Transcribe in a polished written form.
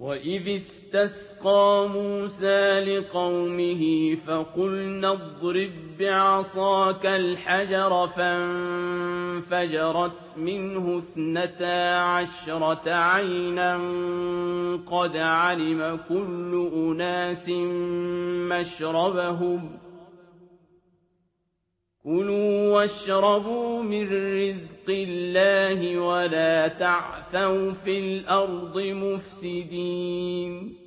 وَإِذِ اسْتَسْقَىٰ مُوسَىٰ لِقَوْمِهِ فَقُلْنَا اضْرِب بِّعَصَاكَ الْحَجَرَ فَانفَجَرَتْ مِنْهُ 12 عَيْنًا قَدْ عَلِمَ كُلُّ أُنَاسٍ مَّشْرَبَهُمْ ۖ كُلُوا وَاشْرَبُوا مِن رِّزْقِ اللَّهِ وَلَا تَعْثَوْا فِي الْأَرْضِ مُفْسِدِينَ